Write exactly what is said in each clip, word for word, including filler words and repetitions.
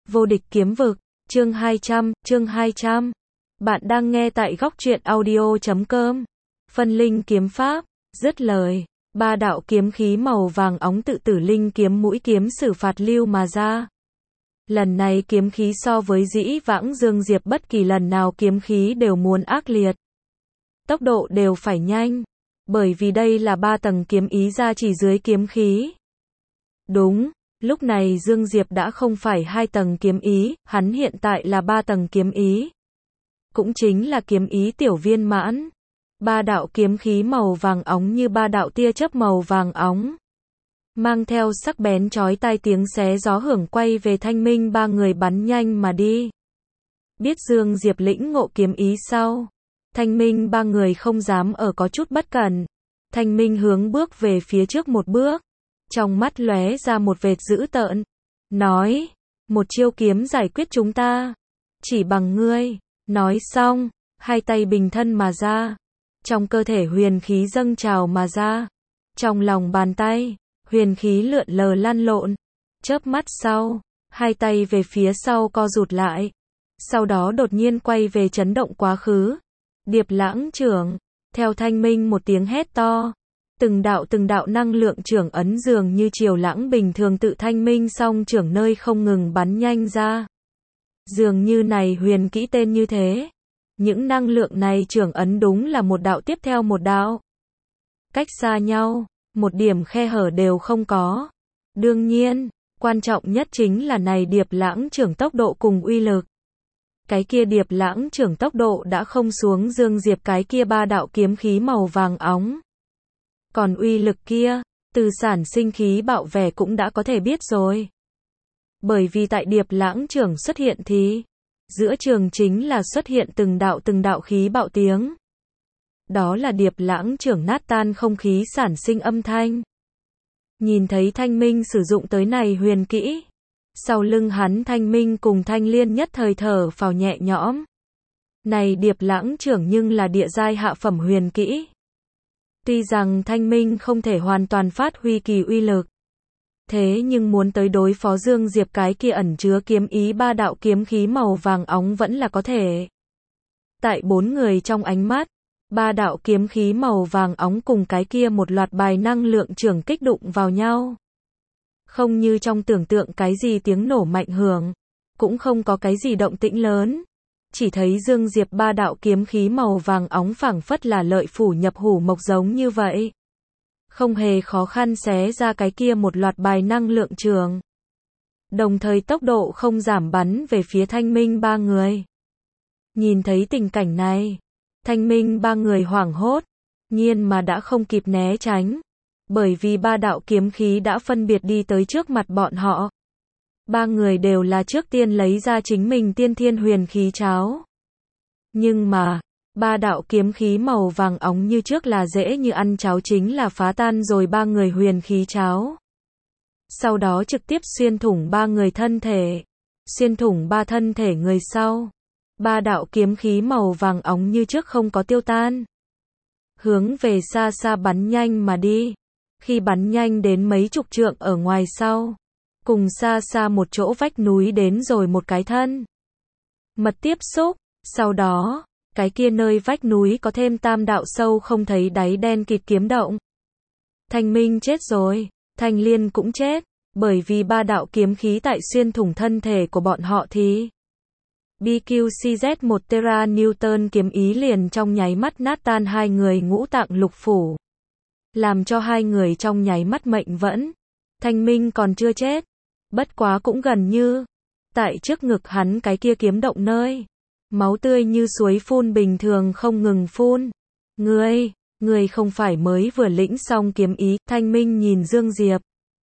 Vô địch kiếm vực, chương hai trăm, chương hai trăm. Bạn đang nghe tại góc truyện audio chấm com. Phân linh kiếm pháp, dứt lời, ba đạo kiếm khí màu vàng óng tự tử linh kiếm mũi kiếm xử phạt lưu mà ra. Lần này kiếm khí so với dĩ vãng Dương Diệp bất kỳ lần nào kiếm khí đều muốn ác liệt. Tốc độ đều phải nhanh, bởi vì đây là ba tầng kiếm ý ra chỉ dưới kiếm khí. Đúng, lúc này Dương Diệp đã không phải hai tầng kiếm ý, hắn hiện tại là ba tầng kiếm ý. Cũng chính là kiếm ý tiểu viên mãn. Ba đạo kiếm khí màu vàng óng như ba đạo tia chớp màu vàng óng. Mang theo sắc bén chói tai tiếng xé gió hưởng quay về Thanh Minh ba người bắn nhanh mà đi. Biết Dương Diệp lĩnh ngộ kiếm ý sau, Thanh Minh ba người không dám ở có chút bất cẩn. Thanh Minh hướng bước về phía trước một bước, trong mắt lóe ra một vệt dữ tợn, nói, một chiêu kiếm giải quyết chúng ta, chỉ bằng ngươi. Nói xong, hai tay bình thân mà ra, trong cơ thể huyền khí dâng trào mà ra, trong lòng bàn tay, huyền khí lượn lờ lăn lộn, chớp mắt sau, hai tay về phía sau co rụt lại, sau đó đột nhiên quay về chấn động quá khứ. Điệp lãng trưởng, theo Thanh Minh một tiếng hét to, từng đạo từng đạo năng lượng trưởng ấn dường như triều lãng bình thường tự Thanh Minh song trưởng nơi không ngừng bắn nhanh ra. Dường như này huyền kỹ tên như thế. Những năng lượng này trưởng ấn đúng là một đạo tiếp theo một đạo. Cách xa nhau, một điểm khe hở đều không có. Đương nhiên, quan trọng nhất chính là này điệp lãng trưởng tốc độ cùng uy lực. Cái kia điệp lãng trưởng tốc độ đã không xuống Dương Diệp cái kia ba đạo kiếm khí màu vàng óng. Còn uy lực kia, từ sản sinh khí bạo vẻ cũng đã có thể biết rồi. Bởi vì tại điệp lãng trưởng xuất hiện thì, giữa trường chính là xuất hiện từng đạo từng đạo khí bạo tiếng. Đó là điệp lãng trưởng nát tan không khí sản sinh âm thanh. Nhìn thấy Thanh Minh sử dụng tới này huyền kỹ, sau lưng hắn Thanh Minh cùng Thanh Liên nhất thời thở phào nhẹ nhõm. Này điệp lãng trưởng nhưng là địa giai hạ phẩm huyền kỹ. Tuy rằng Thanh Minh không thể hoàn toàn phát huy kỳ uy lực, thế nhưng muốn tới đối phó Dương Diệp cái kia ẩn chứa kiếm ý ba đạo kiếm khí màu vàng óng vẫn là có thể. Tại bốn người trong ánh mắt, ba đạo kiếm khí màu vàng óng cùng cái kia một loạt bài năng lượng trưởng kích đụng vào nhau. Không như trong tưởng tượng cái gì tiếng nổ mạnh hưởng, cũng không có cái gì động tĩnh lớn. Chỉ thấy Dương Diệp ba đạo kiếm khí màu vàng óng phảng phất là lợi phủ nhập hủ mộc giống như vậy. Không hề khó khăn xé ra cái kia một loạt bài năng lượng trường. Đồng thời tốc độ không giảm bắn về phía Thanh Minh ba người. Nhìn thấy tình cảnh này, Thanh Minh ba người hoảng hốt, nhiên mà đã không kịp né tránh. Bởi vì ba đạo kiếm khí đã phân biệt đi tới trước mặt bọn họ. Ba người đều là trước tiên lấy ra chính mình tiên thiên huyền khí cháo. Nhưng mà, ba đạo kiếm khí màu vàng óng như trước là dễ như ăn cháo chính là phá tan rồi ba người huyền khí cháo. Sau đó trực tiếp xuyên thủng ba người thân thể. Xuyên thủng ba thân thể người sau. Ba đạo kiếm khí màu vàng óng như trước không có tiêu tan. Hướng về xa xa bắn nhanh mà đi. Khi bắn nhanh đến mấy chục trượng ở ngoài sau. Cùng xa xa một chỗ vách núi đến rồi một cái thân mật tiếp xúc. Sau đó, cái kia nơi vách núi có thêm tam đạo sâu không thấy đáy đen kịt kiếm động. Thanh Minh chết rồi, Thanh Liên cũng chết, bởi vì ba đạo kiếm khí tại xuyên thủng thân thể của bọn họ thì bê quy xê Z một tera Newton kiếm ý liền trong nháy mắt nát tan hai người ngũ tạng lục phủ. Làm cho hai người trong nháy mắt mệnh vẫn. Thanh Minh còn chưa chết, bất quá cũng gần như. Tại trước ngực hắn cái kia kiếm động nơi, máu tươi như suối phun bình thường không ngừng phun. Ngươi, ngươi không phải mới vừa lĩnh xong kiếm ý. Thanh Minh nhìn Dương Diệp,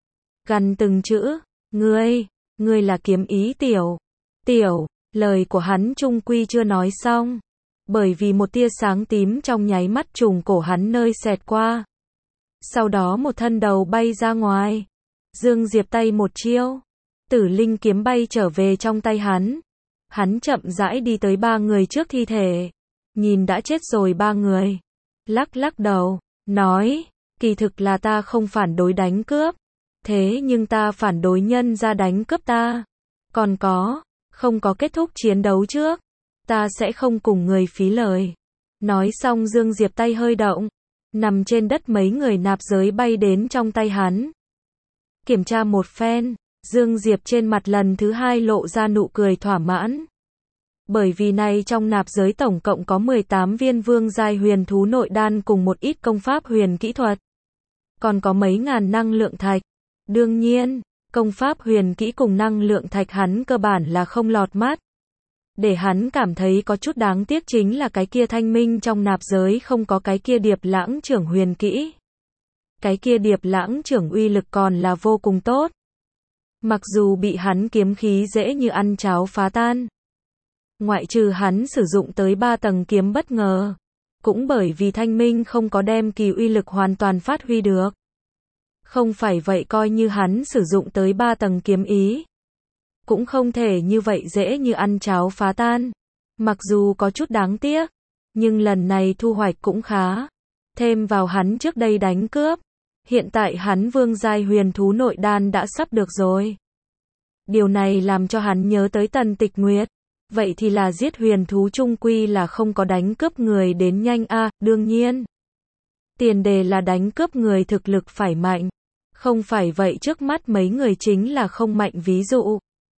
gằn từng chữ, ngươi, ngươi là kiếm ý tiểu, tiểu. Lời của hắn trung quy chưa nói xong, bởi vì một tia sáng tím trong nháy mắt trùng cổ hắn nơi xẹt qua. Sau đó một thân đầu bay ra ngoài. Dương Diệp tay một chiêu, tử linh kiếm bay trở về trong tay hắn. Hắn chậm rãi đi tới ba người trước thi thể, nhìn đã chết rồi ba người, lắc lắc đầu, nói, kỳ thực là ta không phản đối đánh cướp, thế nhưng ta phản đối nhân ra đánh cướp ta. Còn có, không có kết thúc chiến đấu trước, ta sẽ không cùng người phí lời. Nói xong Dương Diệp tay hơi động, nằm trên đất mấy người nạp giới bay đến trong tay hắn. Kiểm tra một phen, Dương Diệp trên mặt lần thứ hai lộ ra nụ cười thỏa mãn. Bởi vì này trong nạp giới tổng cộng có mười tám viên vương giai huyền thú nội đan cùng một ít công pháp huyền kỹ thuật. Còn có mấy ngàn năng lượng thạch. Đương nhiên, công pháp huyền kỹ cùng năng lượng thạch hắn cơ bản là không lọt mắt. Để hắn cảm thấy có chút đáng tiếc chính là cái kia thanh minh trong nạp giới không có cái kia điệp lãng trưởng huyền kỹ. Cái kia điệp lãng trưởng uy lực còn là vô cùng tốt. Mặc dù bị hắn kiếm khí dễ như ăn cháo phá tan. Ngoại trừ hắn sử dụng tới ba tầng kiếm bất ngờ. Cũng bởi vì thanh minh không có đem kỳ uy lực hoàn toàn phát huy được. Không phải vậy coi như hắn sử dụng tới ba tầng kiếm ý. Cũng không thể như vậy dễ như ăn cháo phá tan. Mặc dù có chút đáng tiếc. Nhưng lần này thu hoạch cũng khá. Thêm vào hắn trước đây đánh cướp. Hiện tại hắn vương giai huyền thú nội đan đã sắp được rồi. Điều này làm cho hắn nhớ tới Tần Tịch Nguyệt. Vậy thì là giết huyền thú chung quy là không có đánh cướp người đến nhanh a, à, đương nhiên. Tiền đề là đánh cướp người thực lực phải mạnh. Không phải vậy trước mắt mấy người chính là không mạnh ví dụ.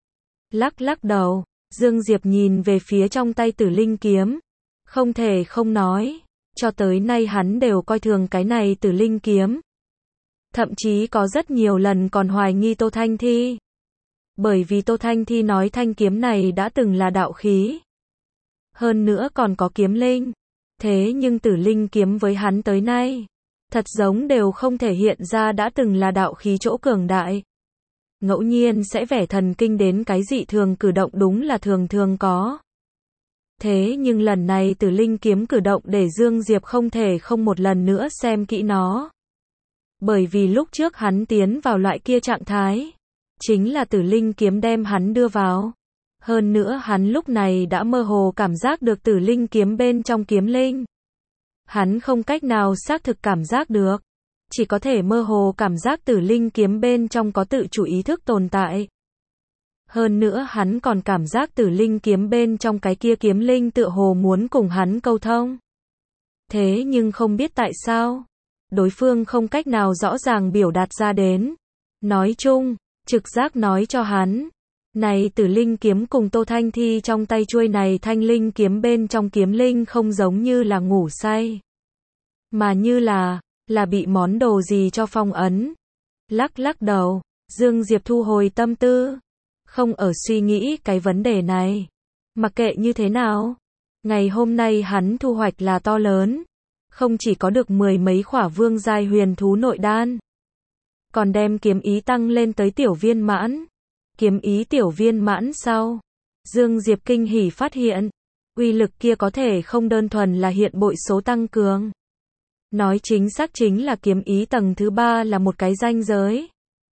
Lắc lắc đầu, Dương Diệp nhìn về phía trong tay Tử Linh kiếm. Không thể không nói, cho tới nay hắn đều coi thường cái này Tử Linh kiếm. Thậm chí có rất nhiều lần còn hoài nghi Tô Thanh Thi. Bởi vì Tô Thanh Thi nói thanh kiếm này đã từng là đạo khí. Hơn nữa còn có kiếm linh. Thế nhưng Tử Linh kiếm với hắn tới nay, thật giống đều không thể hiện ra đã từng là đạo khí chỗ cường đại. Ngẫu nhiên sẽ vẻ thần kinh đến cái dị thường cử động đúng là thường thường có. Thế nhưng lần này Tử Linh kiếm cử động để Dương Diệp không thể không một lần nữa xem kỹ nó. Bởi vì lúc trước hắn tiến vào loại kia trạng thái, chính là Tử Linh kiếm đem hắn đưa vào. Hơn nữa hắn lúc này đã mơ hồ cảm giác được Tử Linh kiếm bên trong kiếm linh. Hắn không cách nào xác thực cảm giác được. Chỉ có thể mơ hồ cảm giác Tử Linh kiếm bên trong có tự chủ ý thức tồn tại. Hơn nữa hắn còn cảm giác Tử Linh kiếm bên trong cái kia kiếm linh tựa hồ muốn cùng hắn câu thông. Thế nhưng không biết tại sao, đối phương không cách nào rõ ràng biểu đạt ra đến. Nói chung, trực giác nói cho hắn, này Tử Linh kiếm cùng Tô Thanh Thi trong tay chuôi này thanh linh kiếm bên trong kiếm linh không giống như là ngủ say, mà như là, là bị món đồ gì cho phong ấn. Lắc lắc đầu, Dương Diệp thu hồi tâm tư, không ở suy nghĩ cái vấn đề này. Mặc kệ như thế nào, ngày hôm nay hắn thu hoạch là to lớn, không chỉ có được mười mấy khỏa vương giai huyền thú nội đan, còn đem kiếm ý tăng lên tới tiểu viên mãn. Kiếm ý tiểu viên mãn sau, Dương Diệp kinh hỉ phát hiện, uy lực kia có thể không đơn thuần là hiện bội số tăng cường. Nói chính xác chính là kiếm ý tầng thứ ba là một cái ranh giới.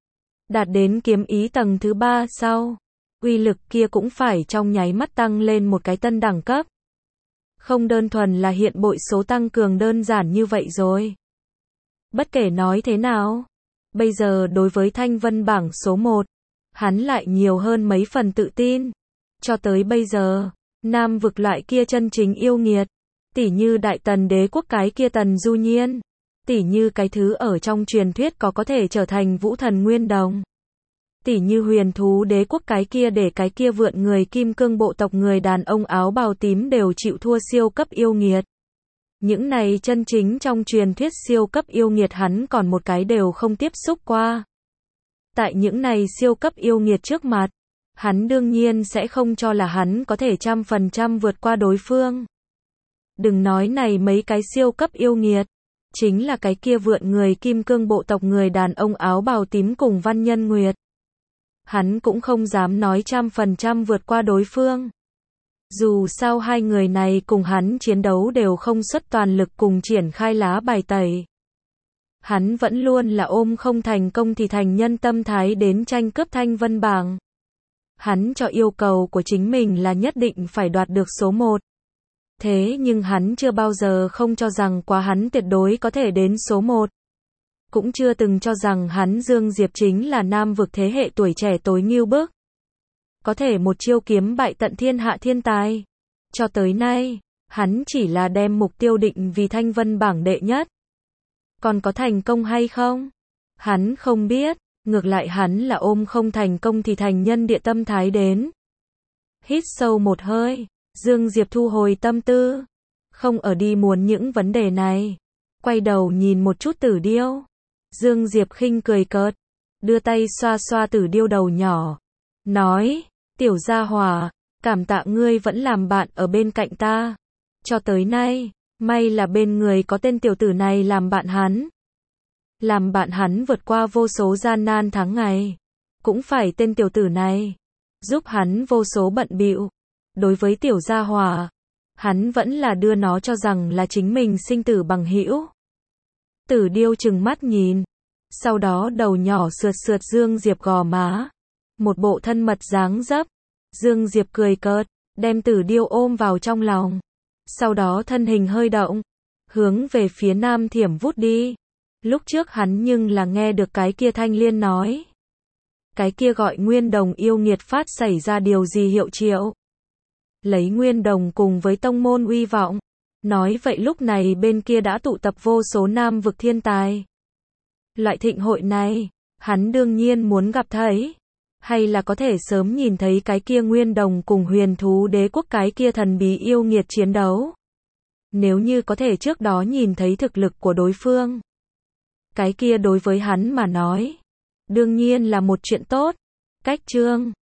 Đạt đến kiếm ý tầng thứ ba sau, uy lực kia cũng phải trong nháy mắt tăng lên một cái tân đẳng cấp. Không đơn thuần là hiện bội số tăng cường đơn giản như vậy rồi. Bất kể nói thế nào, bây giờ đối với thanh vân bảng số một, hắn lại nhiều hơn mấy phần tự tin. Cho tới bây giờ, Nam vực loại kia chân chính yêu nghiệt, tỉ như Đại Tần đế quốc cái kia Tần Du Nhiên, tỉ như cái thứ ở trong truyền thuyết có có thể trở thành vũ thần Nguyên Đồng, tỉ như huyền thú đế quốc cái kia để cái kia vượn người kim cương bộ tộc người đàn ông áo bào tím đều chịu thua siêu cấp yêu nghiệt. Những này chân chính trong truyền thuyết siêu cấp yêu nghiệt hắn còn một cái đều không tiếp xúc qua. Tại những này siêu cấp yêu nghiệt trước mặt, hắn đương nhiên sẽ không cho là hắn có thể trăm phần trăm vượt qua đối phương. Đừng nói này mấy cái siêu cấp yêu nghiệt, chính là cái kia vượn người kim cương bộ tộc người đàn ông áo bào tím cùng Văn Nhân Nguyệt. Hắn cũng không dám nói trăm phần trăm vượt qua đối phương. Dù sao hai người này cùng hắn chiến đấu đều không xuất toàn lực cùng triển khai lá bài tẩy. Hắn vẫn luôn là ôm không thành công thì thành nhân tâm thái đến tranh cướp thanh vân bảng. Hắn cho yêu cầu của chính mình là nhất định phải đoạt được số một. Thế nhưng hắn chưa bao giờ không cho rằng quá hắn tuyệt đối có thể đến số một. Cũng chưa từng cho rằng hắn Dương Diệp chính là Nam vực thế hệ tuổi trẻ tối nghêu bức. có thể một chiêu kiếm bại tận thiên hạ thiên tài. Cho tới nay, hắn chỉ là đem mục tiêu định vì thanh vân bảng đệ nhất. Còn có thành công hay không? Hắn không biết, ngược lại hắn là ôm không thành công thì thành nhân địa tâm thái đến. Hít sâu một hơi, Dương Diệp thu hồi tâm tư, không ở đi muốn những vấn đề này. Quay đầu nhìn một chút Tử Điêu. Dương Diệp khinh cười cợt, đưa tay xoa xoa Tử Điêu đầu nhỏ, nói, tiểu gia hỏa, cảm tạ ngươi vẫn làm bạn ở bên cạnh ta. Cho tới nay, may là bên người có tên tiểu tử này làm bạn hắn. Làm bạn hắn vượt qua vô số gian nan tháng ngày. Cũng phải tên tiểu tử này giúp hắn vô số bận bịu. Đối với tiểu gia hỏa, hắn vẫn là đưa nó cho rằng là chính mình sinh tử bằng hữu. Tử Điêu trừng mắt nhìn, sau đó đầu nhỏ sượt sượt Dương Diệp gò má, một bộ thân mật dáng dấp. Dương Diệp cười cợt, đem Tử Điêu ôm vào trong lòng, sau đó thân hình hơi động, hướng về phía Nam Thiểm vút đi. Lúc trước hắn nhưng là nghe được cái kia Thanh Liên nói, cái kia gọi Nguyên Đồng yêu nghiệt phát xảy ra điều gì hiệu triệu. Lấy Nguyên Đồng cùng với tông môn uy vọng, nói vậy lúc này bên kia đã tụ tập vô số nam vực thiên tài. Loại thịnh hội này, hắn đương nhiên muốn gặp thấy, hay là có thể sớm nhìn thấy cái kia Nguyên Đồng cùng Huyền Thú Đế quốc cái kia thần bí yêu nghiệt chiến đấu. Nếu như có thể trước đó nhìn thấy thực lực của đối phương, cái kia đối với hắn mà nói, đương nhiên là một chuyện tốt. Cách chương